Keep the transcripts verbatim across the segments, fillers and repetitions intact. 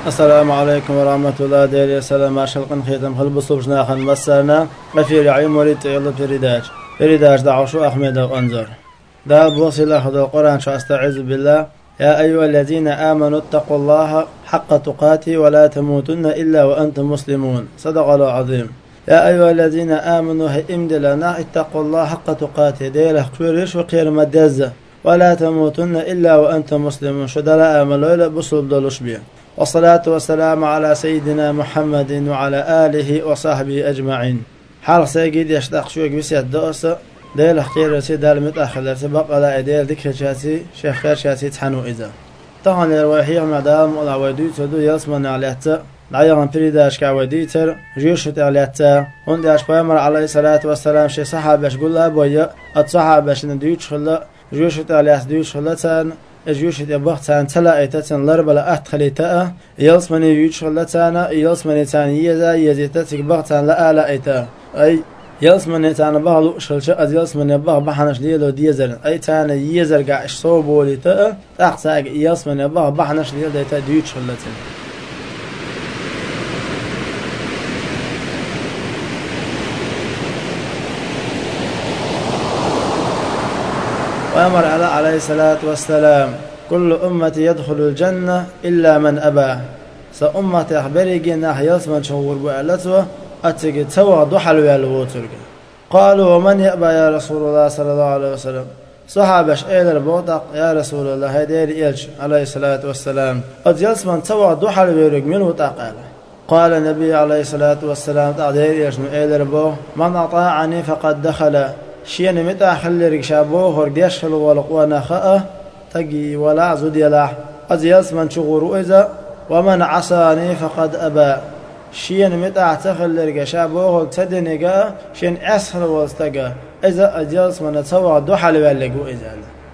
السلام عليكم ورحمة الله ديري السلام عشلقن خيتم خلب صبشنا خن مسرنا غفير عيم وليد يلا بريداج بريداج دعو شو أحمد وأنظر دا بوصل أخذ القرآن شو أستعيذ بالله يا أيها الذين آمنوا اتقوا الله حق تقاته ولا تموتن إلا وأنتم مسلمون صدق الله العظيم يا أيها الذين آمنوا امد لنا اتقوا الله حق تقاته ديله كوريش وقير مدزة ولا تموتن إلا وأنتم مسلمون شدلا آمنوا إلى بصل دلوش بيه والصلاة والسلام على سيدنا محمد وعلى آله وصحبه أجمعين حال سيجد يشتاق شوك بسياد دوسة ديل خير رسي دال متأخر سبق على ديل ذكر شاسي شيخ خير شاسي تحنو إذا طبعا الوحيق مدام ولا ودي تدو يصمن عليها العيان بريداش كعوديتر جيوشت عليها ونداش بيامر عليه الصلاة والسلام شي صحابش قول لها بويا الصحابش نديوش خلا جيوشت عليها ديوش خلتان جيوشت يبختان تلا ايتتن لربلا احتخليتا يلسمني يوش خلتانا يلسمني تاني يزا يزيتتك بختان لا لا ايتا اي يلسمني تانا بغلو شلش از يلسمني بغ بحنش ليلو ديزر اي تانا يزر قاع صوبولي تا تاقساق يلسمني بغ بحنش ليلو ديتا ديوش خلتن وأمر على عليه الصلاة والسلام كل أمتي يدخل الجنة إلا من أبى سأمتي أخبري جناح يصمن شهور بألته أتجي توا ضحل والوترك قالوا ومن يأبى يا رسول الله صلى الله عليه وسلم صحابش إلى البوطق يا رسول الله هيدير إلش عليه الصلاة والسلام قد يصمن توا ضحل ويرق من وتقال قال النبي عليه الصلاة والسلام تعدير إلش إلى البو من أطاعني فقد دخل شيء متى خلي ركشابوه ورجيش خلو ولقوانا خاء تجي ولا عزود يلاح أزياس من شغور إذا ومن عصاني فقد أبى شيء متى تخلي ركشابوه تدني جاء شيء أسهل واستجا إذا أزياس من تسوى دحل واللجو إذا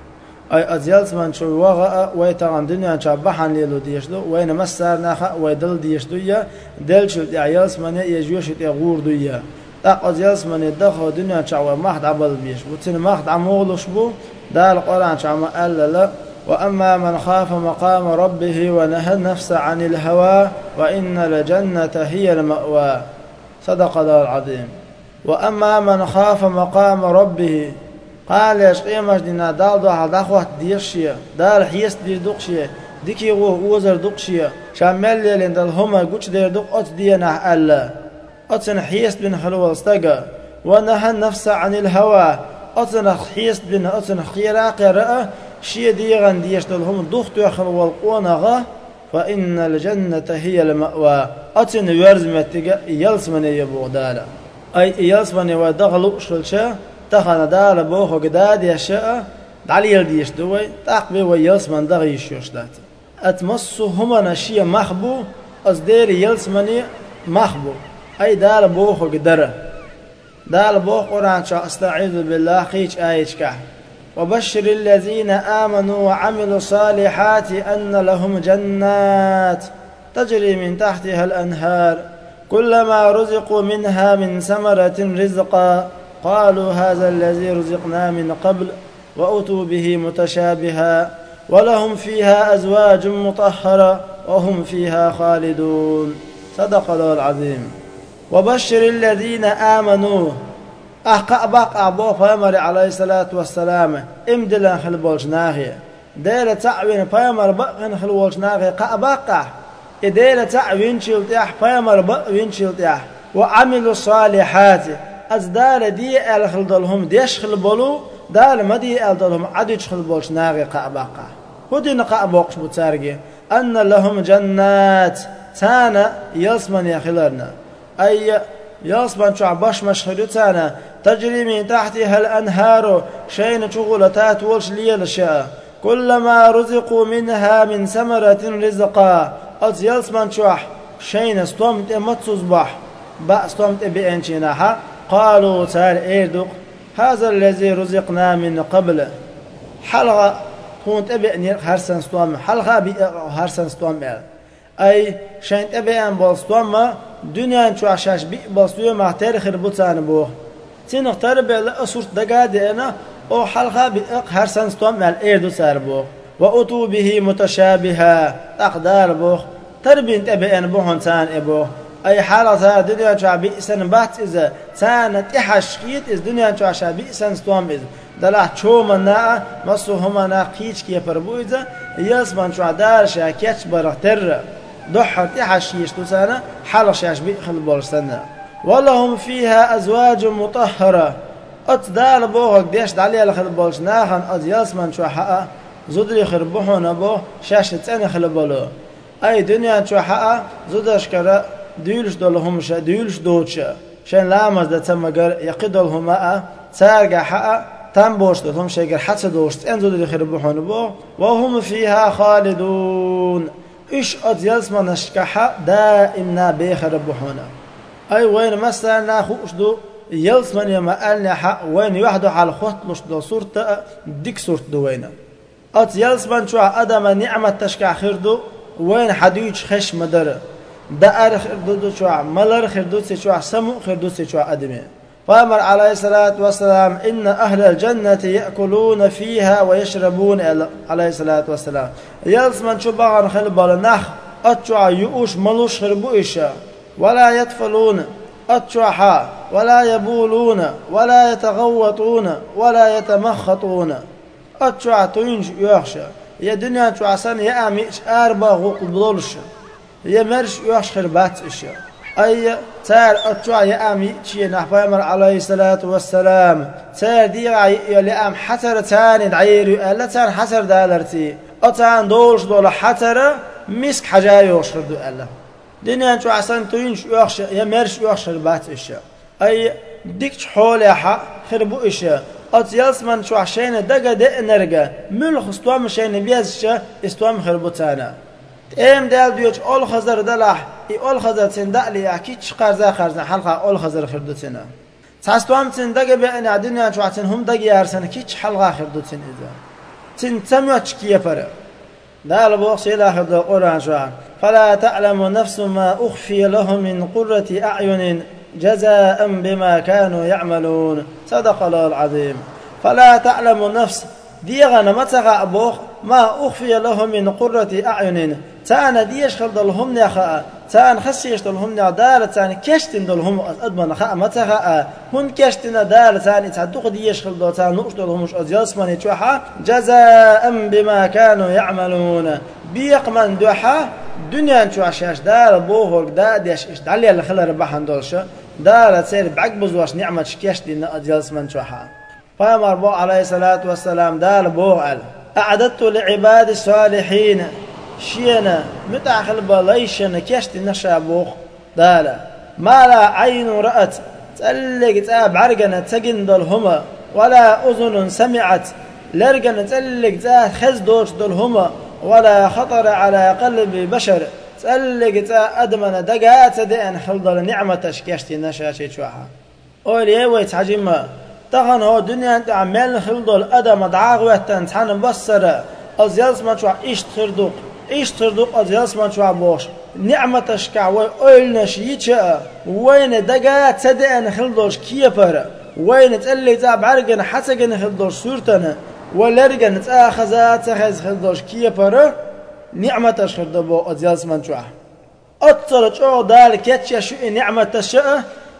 أي أزياس من شو وغاء ويتعن دنيا شبحن ليلو ديشلو وين مسرنا خاء ويدل ديشلويا دل شو أزياس من يجوش يغور دويا أقزياس من الدخل الدنيا شعوى ماخد عبد بيش وتن ماخد عمولش بو ده القرآن شعوى قال لا وأما من خاف مقام ربه ونهى النفس عن الهوى وإن الجنة هي المأوى صدق الله العظيم وأما من خاف مقام ربه قال يا شقيمش دينا دال دوحة دخوة ديشية دال حيست دير دقشية ديكي غو وزر دقشية شامل لين دال هما قوش دير دق أت دينا ألا أتن حيست بن حلوة استجا ونهى النفس عن الهوى أتن حيست بن أتن خيراق رأى شيء ديغان ديشتلهم دخت يخلو القونغا فإن الجنة هي المأوى أتن يرزمت يلسمن يبو دالا أي يلسمن ودغلو شلشا تخن دالا بوخو قداد يشاء دعليل ديشتوي تقبي ويلسمن دغي شوشدات أتمسو هما شيء مخبو أصدير يلسمن مخبو أي دال بوخ قدره دال بوخ قرآن شو أستعيذ بالله خيش آيش كه وبشر الذين آمنوا وعملوا الصالحات أن لهم جنات تجري من تحتها الأنهار كلما رزقوا منها من ثمرة رزقا قالوا هذا الذي رزقنا من قبل وأتوا به متشابها ولهم فيها أزواج مطهرة وهم فيها خالدون صدق الله العظيم وبشر الذين آمنوا أحقق بقى أبو فيمر عليه الصلاة والسلام امدلا خلبولش ناغي دير تعوين فيمر بقى خلبولش ناغي قبقى دير تعوين شلتيح فيمر بقى شلتيح وعملوا الصالحات أزدار دي الخلدلهم ديش خلبولو دار ما دي الدلهم عديش خلبولش ناغي قبقى ودين قبقش بتسارجي أن لهم جنات تانا يصمن يخلرنا أي يصبن شعباش مشهرتنا تجري من تحتها الأنهار شين شغلتات ولش ليلشا كلما رزقوا منها من ثمرة رزقا أز يصبن شوح شين استومت متصبح بأستومت بأنشناها قالوا تال إيردق هذا الذي رزقنا من قبل حلغة كنت أبي هرسن استوم حلغة بهرسن استوم أي شين أبيان باستوما دنيا شو عشاش بي باستوما مع تاريخ البوتان بوه تين ترب لا أسرت دقادي أنا أو حلقة بأق هرسن استوم مع الإيردو سار بوه وأتوا به متشابها أقدار بوه تربين تبين بوهن تان إبوه أي حالة الدنيا شو بئسن بات إذا تانت إحشيت إذا الدنيا شو بئسن ستوم إذا دلها شو منا مصو هما ناقيش كي فربو إذا يسمن شو دار شاكيتش برتر ضحت إحشيش تسانا حالة شاش بيخل بولسنا ولهم فيها أزواج مطهرة أتدال بوغك ديش دالي لخل بولش ناخن أد يسمن شو حقا زودري خربوحون أبو شاش تاني خل بولو أي دنيا شو حقا زودش كرا ديولش دولهم شا ديولش دوتشا شان لامز دا تمجر يقدلهم ماء تارجع حقا تنبوش دولهم شيء حتى دوشت أنزل اللي خربوحون بو وهم فيها خالدون إيش أديالس ما نشكح دائمنا بيخربوحونا أي وين مثلا ناخوش دو يلس من يما قالنا حق وين يوحدو على خطلش دو صورت ديك صورت دو وين أديالس من شو أدم نعمة تشكح خيردو وين حديش خش مدر دار خردو شو ملر خردو شو سمو خردو شو أدمي فأمر عليه الصلاة والسلام إن أهل الجنة يأكلون فيها ويشربون عليه الصلاة والسلام يلس من شو بغن خلب النخ أتشع يؤوش ملوش خربوش ولا يطفلون أتشعها ولا يبولون ولا يتغوطون ولا يتمخطون أتشع تنج يخشى يا دنيا تشع سن يا أميش أربع غقبلش يا مرش يخش خربات إشياء أي تار أتشع يا أمي شيء نحفظ عليه الصلاة والسلام تار دي يلي أم حتر تاني دعير ألا تان حتر دالرتي أتان دولش دول حتر مسك حجاي يشرب ألا دنيا شو عسان توينش يخش يا مرش يخش خربات إشياء أي ديك حول يا حق خربو إشياء أتيالس من شو عشان دقة دق نرجع مل خستوام شين بيزش استوام خربوتانا ام دال بيوش اول خزر دلح اي اول خزر تندقلي اكيد قرزا قرزا حلقه اول خزر خردوتنا تاستوام تندق بين الدنيا شو عشان هم دق يارسن كيش حلقه خردوتن اذا تن تموت كي يفر دال بوخ الى خد القران شو فلا تعلم نفس ما اخفي لهم من قرة اعين جزاء بما كانوا يعملون صدق الله العظيم فلا تعلم نفس ديغنا متغا بوخ ما أخفي لهم من قرة أعين تانا ديش خلد لهم نخاء تان خسيش لهم نعدال تان كشتن لهم أدمن خاء متغا هن كشتن دال تان يتعدق ديش خلد تان نقش لهم مش أزياسمن يتوحى جزاء بما كانوا يعملون بيق من دوحى دنيا نتوحشاش دال بوهر دا ديش إش دالي اللي خلى ربحان دولشة دال تسير بعقبز واش نعمة كشتن أزياسمن توحى فأمر بو عليه الصلاة والسلام دال بوغل أعددت لعباد الصالحين شينا متعخل بليشن كشت نشا بوغ دال ما لا عين رأت تألق تاب عرقنا تقن دلهما ولا أذن سمعت لرقنا تألق تاب خز دوش دلهما ولا خطر على قلب بشر تألق تاب أدمنا دقات دين خلد نعمة كشت نشا شيشوها أولي ويت حجمة تغن هو دنيا أنت عمال خلدول أدم دعاغ وقتن تحن بصرة أزياز ما شو إيش تردوق إيش تردوق أزياز ما شو بوش نعمة شكع وقلنا شيء وين دقات صدقنا خلدولش كيفر وين تقلي تاب عرقنا حسقنا خلدولش صورتنا ولرقنا تأخذات تأخذ خلدولش كيفر نعمة شردبو أزياز ما شو أتصل شو دال كتش شو نعمة شاء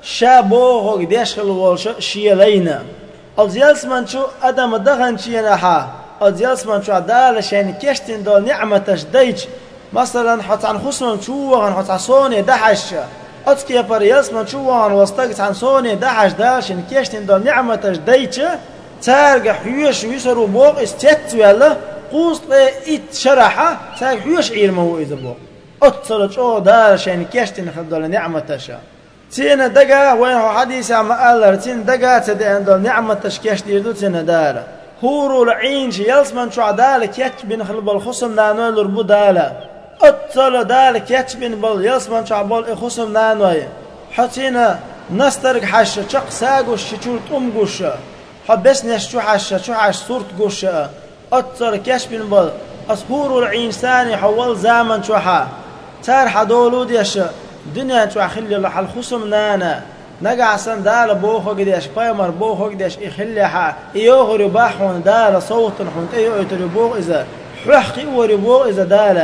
شابوه قديش خلوالش شيء لينا أزيالس من شو أدم دخن شيء نحا أزيالس من شو دال شين كشتين دول نعمة ديج مثلا حط عن خصم شو عن حط عن صوني دحش أتكي فريالس من شو عن وسطك عن صوني دحش دال شين كشتين دول نعمة ديج تارجع حيوش يسرو بوق استيت ولا قوس إت شرحة تارجع حيوش عير مو إذا بوق أتصل شو دال شين كشتين خدول نعمة شا تين دقا وين حديث عم قال تين دقا تدين دول نعمة تشكيش ديردو تين دار هورو العين شي يلسمن شو عدالك يتبين خلب الخصم نانوي لربو دالا اتصل دالك يتبين بل يلسمن شو عبال الخصم نانوي حتينا نسترق حشة شق ساقوش شچور تقومقوش حبس نشو حشة شو حش صورت قوش اتصل كيشبين بل أصهورو العين ثاني حوال زامن شو حا تار حدولو ديش دنيا شو أخلي الله الخصم نانا نجع سن دال بوخ قديش قيمر بوخ قديش يخلي حا يوغر باحون دال صوت حنت أيو يتربوغ إذا حقي وربوغ إذا دال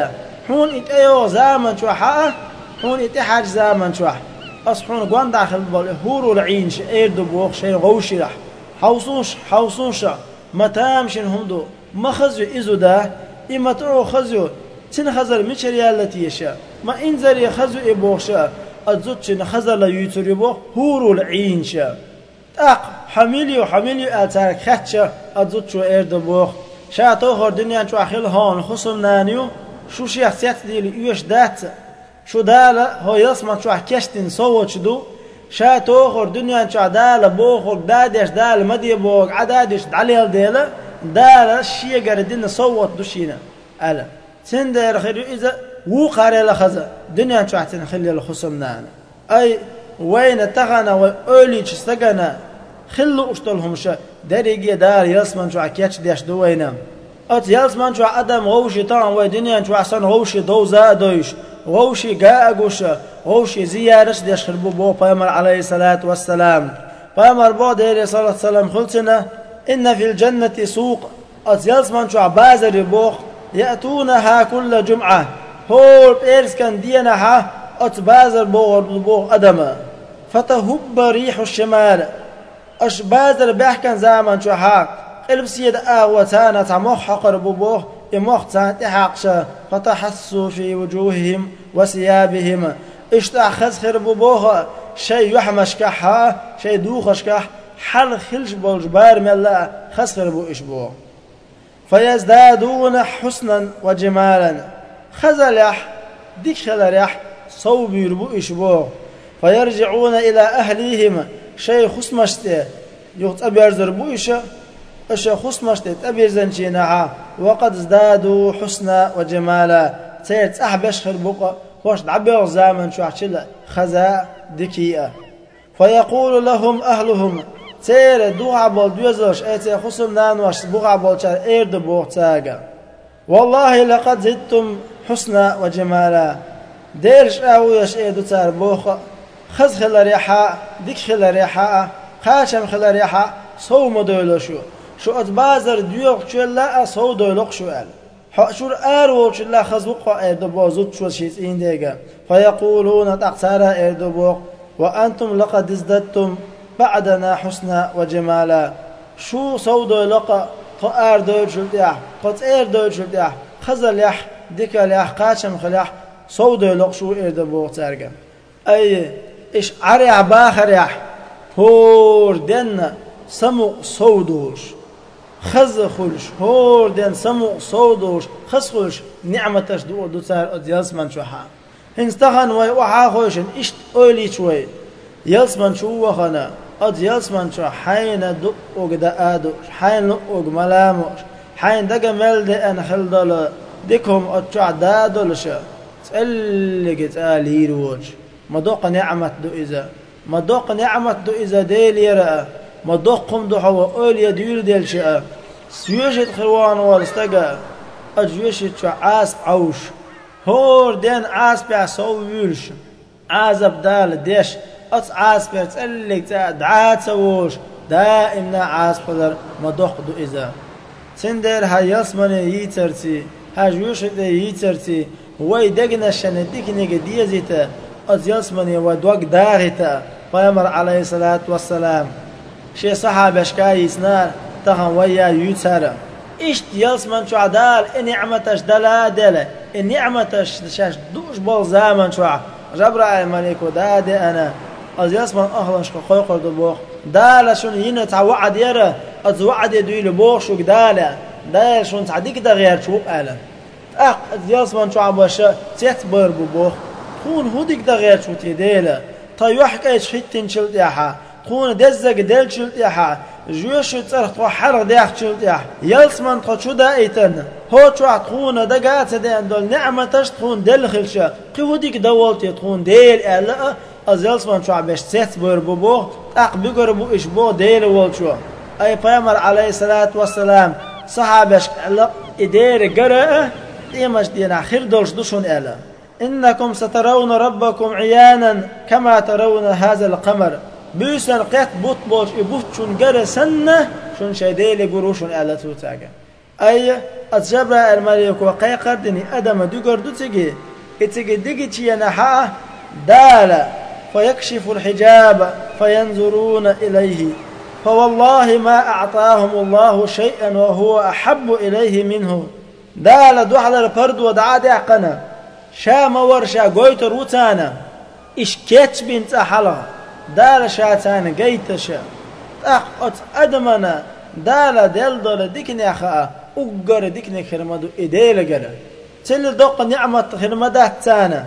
حون إتأيو زامن شو حقه حون إتحاج زامن شو أص حون قوان داخل بال هورو العين شئير دبوخ شيء غوشي رح حوصونش حوصونش متامشن هم دو ما خزو إزو ده إما تعو خزو تن خزر مشريالتي يشا ما إنزري خزو إبوخشا أزوتش نخزر لا يوتر يبوخ هورو العين شا أق حميلي وحميلي أتار خدشا أزوتش إير دبوخ شا توخر دنيا شو أخيل هون خصم نانيو شو شيخ سيات ديلي يوش دات شو دالا هو يسمع شو حكيشتين صوت دو شا توخر دنيا شو دالا بوخر دادش دالا مدي بوخ عدادش دعليل ديلا دالا الشيء قردين صوت دوشينا ألا تندر خير إذا وقاري لخزا دنيا شو حتن خلي الخصم نانا أي وين تغنى وأولي تستغنى خلوا أشتلهم شا دريجي دار يسمع شو حكيش ديش دوينا أت يسمع شو عدم غوشي طعم ودنيا شو حسن غوشي دو زادوش غوشي قاقوش غوشي زيارش ديش خربو بو بيامر عليه الصلاة والسلام بيامر بو ديري صلى الله عليه وسلم خلصنا إن في الجنة سوق أت يسمع شو بازر بوخ يأتونها كل جمعة هول بيرس كان دينها أت بازر بوغ بوغ أدم فتهب ريح الشمال أش بازر بيحكن زامن شو حاق قلب سيد آوتانا تمخ حقر بوغ إمخ تحقش فتحسوا في وجوههم وثيابهم اشتع خزخر بوغ شيء يحمشكحها شيء دوخشكح حل خلش بالجبار ملا خزخر بو إشبوغ فيزدادون حسنا وجمالا خزلح ديك خلرح صوب يربو إشبوغ فيرجعون إلى أهليهم شيء خصمشته يغتبير زربو إشا أشا خصمشته تبير زنشينها وقد ازدادوا حسنا وجمالا تيرت أحبش خربوق خوش دعبير زامن شو عشلا خزا دكيئة فيقول لهم أهلهم تير دوغا بول دوزوش ايتي خصم نانوش بوغا بول شار ايرد بوغ تاغا والله لقد زدتم حسنا وجمالا ديرش اويش ايدو تار بوخ خز خل ريحا ديك خل ريحا خاشم خل ريحا صوم دولشو شو اتبازر ديوغ شلا صو دولق شو ال حشور ارو شلا خزوق ايرد بوزوت شو شيز انديغا فيقولون تقترا ايرد بوغ وانتم لقد ازددتم بعدنا حسنا وجمالا شو صود لقى قار دول شلتيح قط اير دول شلتيح خزل يح ديكال يح قاشم خليح صود لق شو اير دبوغ تارجا اي ايش عريع باخر يح هور دن سمو صودوش خز خلش هور دن سمو صودوش خز خلش نعمتش دو دو تار ادياس من شوحا هنستغن وحا خوشن اشت اولي شوي يلسمن شو وخنا أد يلسمن شو حين دقوق دقادو حين لقوق ملاموش حين دقا ملد أن خلدل ديكهم أتشع دادلش تقلق تاليروج ما دوق نعمة دو إذا ما دوق نعمة دو إذا ديل يرأى ما دوقهم دو حوا أولي ديول ديل شاء سيوشت خروان والستقى أجيوشت شو عاس عوش هور دين عاس بيعصو يولش عازب دال ديش أت عاس بيرتقلق دعات سووش دائمنا عاس قدر مدوق دو إذا سندر هاي يسمني يترتي هاجوش يترتي وي دقنا شندك نقديزتا أت يسمني ودوق داغتا فيمر عليه الصلاة والسلام شي صحابة شكاي سنار تخن ويا يتر إشت يسمن شو عدال إن نعمتش دلا دلا إن نعمتش شاش دوش بول زامن شو جبرائيل الملك ودادي أنا از يسمن أهلنش كخوي قرد بوخ دالا شون ينا تعوعد يرى از وعد يدويل بوخ شو دالا دالا شون تعديك دا غير شو قالا أق از يسمن شو عباشا تيت بربو بوخ خون هوديك دا غير شو تيديلا طيوحك ايش حيتين شلت ياحا خون دزق ديل شلت ياحا جوش ترخ تو حرق ديخ شلت ياح يلسمن تخو شو دا ايتن هو شو تخون دا قات دين دول نعمتش تخون دل خلشا قي هوديك دولتي تخون ديل الا از يلسمن شو عباش تيت بربو بوخ اق بقربو ايش بو ديل وول شو اي بيامر عليه الصلاة والسلام صحابش قلق ادير قرأ ايمش دينا خير دولش دوشون الا إنكم سترون ربكم عيانا كما ترون هذا القمر بيسن قيت بوت بوش إبوت شون قرى سنة شون شايديلي قروشون ألا توتاقا أي از جبرائیل ملیک و قیقردنی ادم دوگردو تگی اتگی دیگی چیه نحا دالا فيكشف الحجاب فينظرون إليه فوالله ما أعطاهم الله شيئا وهو أحب إليه منه دالا دوحل الفرد ودعا دعقنا شا مورشا قويت روتانا إش كيتش بنت أحلا دالا شاتانا قيتشا أخ أدمنا دالا دل دول ديكني أخاء أقر ديكني خرمدو إديل قرر تل دوق نعمة خرمدات تانا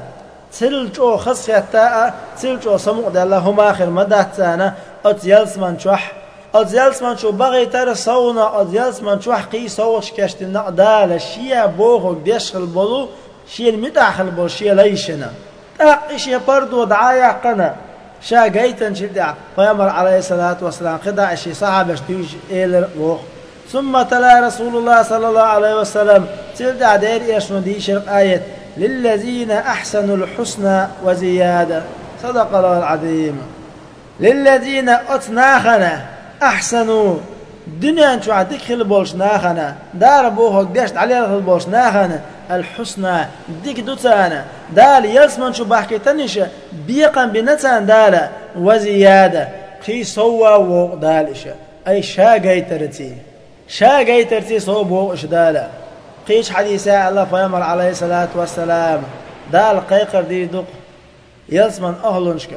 تلجو خصيتا تلجو سمو دالله هما خرمدات تانا أت يلسمان شوح أت يلسمان شو بغي تر صونا أت يلسمان شوح قي صوش كشتنا دالا شيا بوغو ديشخل بلو شيا المداخل بلو شيا ليشنا تاق إشي بردو دعايا قنا شا قيتن شدع فيمر عليه الصلاة والسلام خدع شي صحابة شتوش إيل روح ثم تلا رسول الله صلى الله عليه وسلم تلدع دير إيش ندي شرق آية للذين أحسنوا الحسنى وزيادة صدق الله العظيم للذين أتناخنا أحسنوا دنيا انتو عدك خل بولش ناخنا دار بوهك ديشت عليه خل بولش ناخنا الحسنى ديك دوتانا دال يلسمن شو بحكي تنشا بيقا بنتان دالا وزيادة قي سوا ووق دالشا أي شا قيترتي شا قيترتي سوا بوقش دالا قيش حديثة الله فيمر عليه الصلاة والسلام دال قيقر دي دق يلسمن أهلنشكا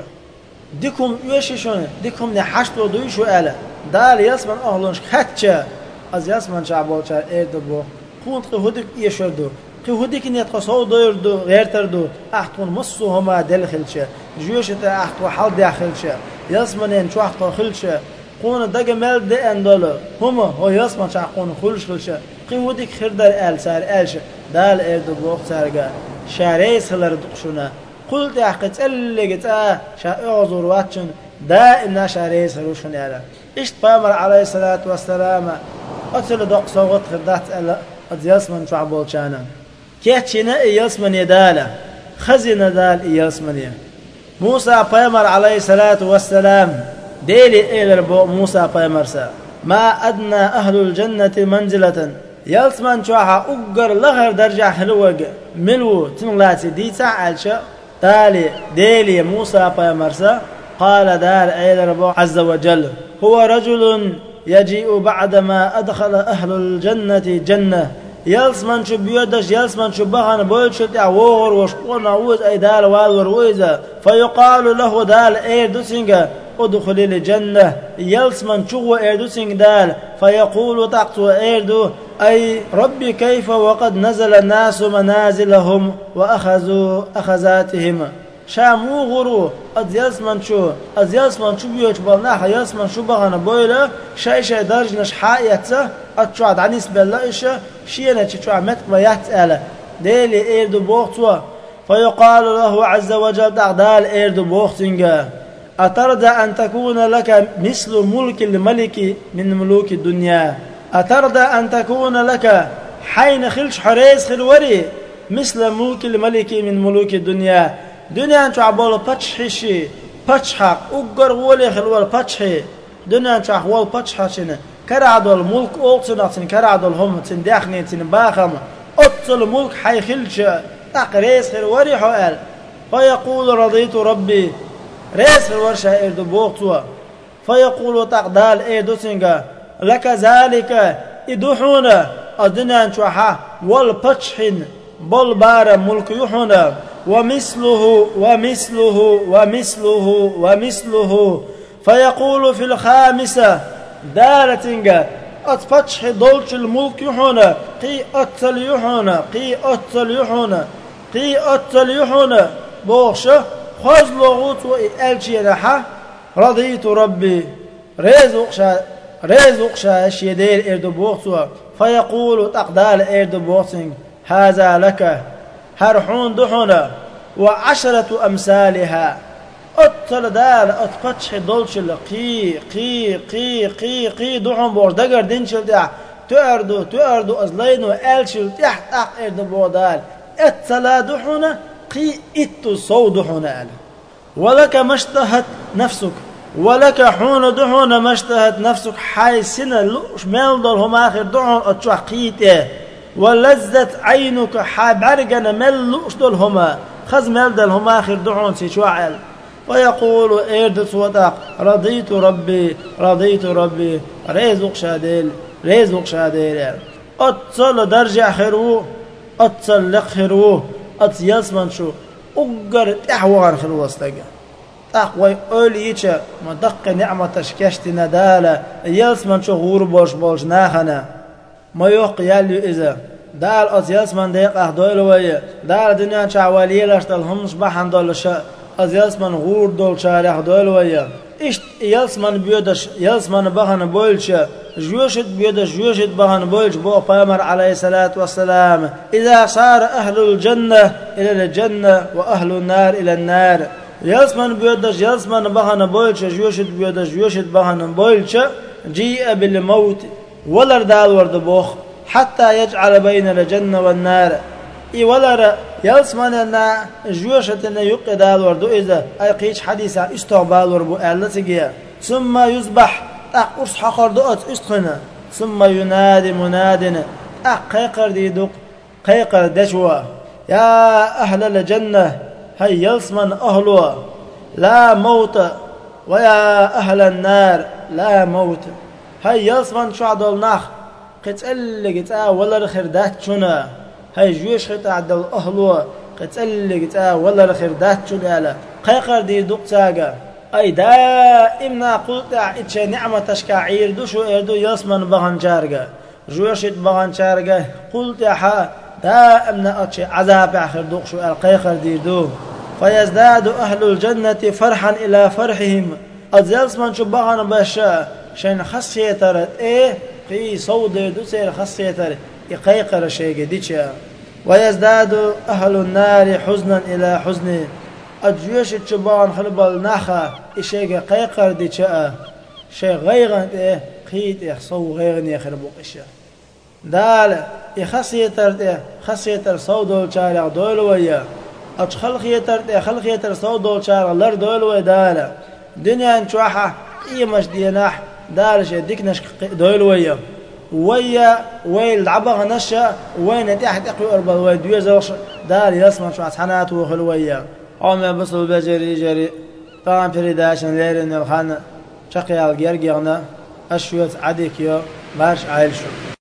ديكم يوشيشون ديكم نحشتو دويشو ألا دال يلسمن أهلنشك حتى از يلسمن شعبوشا ايردو بو قونت قهودك يشردو قهودك نيت قصو دويردو غيرتردو احتون مصو هما دلخلشا جيوشتا احتو حال داخلشا يلسمنين شو احتو خلشا قون دق مال دي اندولو هما هو يلسمن شع قون خلش خلشا قهودك خردر ال سار الش دال ايردو بو سارغا شاريس خلر دقشونا قلت احقت اللي اه شا اعذر واتشن دائما شاريس خلوشن يالا اشت بامر عليه الصلاة والسلام أتل دق صوت خردات ألا أدياسمن شعبول شانا كيتشنا إياسمن يدالا خزن دال إياسمن يه موسى بامر عليه الصلاة والسلام ديلي إيلر بو موسى بامر سا ما أدنى أهل الجنة منزلة يلسمن شوحا أقر لغر درجة حلوة ملو تنغلاتي ديتا عالشا تالي ديلي موسى بامر سا قال دال إيلر بو عز وجل هو رجل يجيء بعدما أدخل أهل الجنة جنة يلسمن شو بيودش يلسمن شو بخن بولشت عوور وشقون عوز أي دال والور ويزا فيقال له دال إيردوسينغ ادخل الجنة يلسمن شو إيردوسينغ دال فيقول تقتو إيردو أي ربي كيف وقد نزل الناس منازلهم وأخذوا أخذاتهم شامو غرو از يلسمن شو از يلسمن شو بيوش بالناح يلسمن شو بغانا بويلة شاي شاي درج نش حايته اتشواد عنيس بالله إشا شينا تشوع متك بيات آلا ديلي إيردو بوختوا فيقال له عز وجل دعدال إيردو بوختنجا أترضى أن تكون لك مثل ملك الملك من ملوك الدنيا أترضى أن تكون لك حين خلش حريز خلوري مثل ملك الملك من ملوك الدنيا دنيا انتو عبالو پچحشي پچحق اقر غولي خلوال پچحي دنيا انتو عبالو پچحشين كرعدو الملك اولتناتين كرعدو الهم تنداخنين تنباخم اطل الملك حي خلش تاق ريس خلوري حوال فيقول رضيت ربي ريس خلورشا اردو بوغتوا فيقول تاق دال ايدو سنگا لك ذلك ادوحونا الدنيا انتو حا والپچحين بول بار ملك يحونا ومثله ومثله ومثله ومثله فيقول في الخامسة دارتنجا أتفتح دولش الملك يحونا قي أتل يحونا قي أتل يحونا قي أتل يحونا بوخشة خذ لغوت وإلشي لحا رضيت ربي رزقشا رزقشا شيدير إردو بوخسوا فيقول تقدال إردو بوخسنج هذا لك هرحون دحونا وعشرة أمثالها أتل دال أتفتح دولشل قي قي قي قي قي دحون بور دقر دينشل دع تأردو تأردو أزلين وألشل تحت أق إردو بودال أتلا دحونا قي إتو صو دحونا أل ولك ما اشتهت نفسك ولك حون دحونا ما اشتهت نفسك حي سنة لوش ميل دول هم آخر دحون أتشوح قيته ولذت عينك حابرجنا مل أشدل هما خز مل دل هما آخر دعون سيشوعل ويقول إيرد صوتك رضيت ربي رضيت ربي رزق شاديل رزق شاديل أتصل درجة خيرو أتصل لق خيرو أتص يسمن شو أجر تحوار خيرو استجا تقوي أوليش ما دق نعمة تشكشت ندالة يسمن شو غور بوش بوش ناخنا ما يوق يالي إذا دال أتص يسمن ديق أخدول ويا دال دنيا شعوالي لاشتل همش بحن دول شاء از یاسمان غور دول شارع دول ويا إشت یاسمان بيدش یاسمان بخن بولش جوشت بيدش جوشت بخن بولش بو پیامبر عليه الصلاة والسلام إذا صار أهل الجنة إلى الجنة وأهل النار إلى النار یاسمان بيدش یاسمان بخن بولش جوشت بيدش جوشت بخن بولش جيء بالموت ولر دال ورد بوخ حتى يجعل بين الجنة والنار إي ولر يلسمنا جوشتنا يقدال وردو إذا أي قيش حديثا استقبال وربو أهلتك ثم يصبح أقرص حقر دؤت استخنا ثم ينادي منادنا أقيقر ديدوك قيقر دشوا يا أهل الجنة هي يلسمن أهلوا لا موت ويا أهل النار لا موت هي يلسمن شعدل نخ قتل قتا ولا خردات شنا هاي جوش خطا عدل أهلوا قتل قتا ولا خردات شنا قيقر دي دقتاقا أي دائما قلت إتش نعمة تشكاعير دوشو إردو يسمن بغن جارقا جوشت بغن جارقا قلت حا دائما أتش عذاب آخر دوشو القيقر دي دو فيزداد أهل الجنة فرحا إلى فرحهم أزيلسمن شو بغن باشا شين خصيتر إيه في صود دوسير خصيتر يقيقر شيء ديتشا ويزداد أهل النار حزنا إلى حزن أجيوش تشبان خلبال نخا إشيء قيقر ديتشا شيء غيرن إيه قيت إيه صو غيرن يخربوك إشياء دال يخصيتر إيه خصيتر صود شارع دول ويا أج خلقيتر إيه خلقيتر صود شارع لر دول ويا دال دنيا نشوحة إيه مش ديناح دارش يديكنش دول ويا ويا ويل عبغ نشا وين تحت اقوى اربع ويدوي زوش دار يسمع شو حنات وخلويا عم بس البجري جري طعم فريداشن ليرن الخان شقي الجرجنا اشوت عديك يا باش عايل شو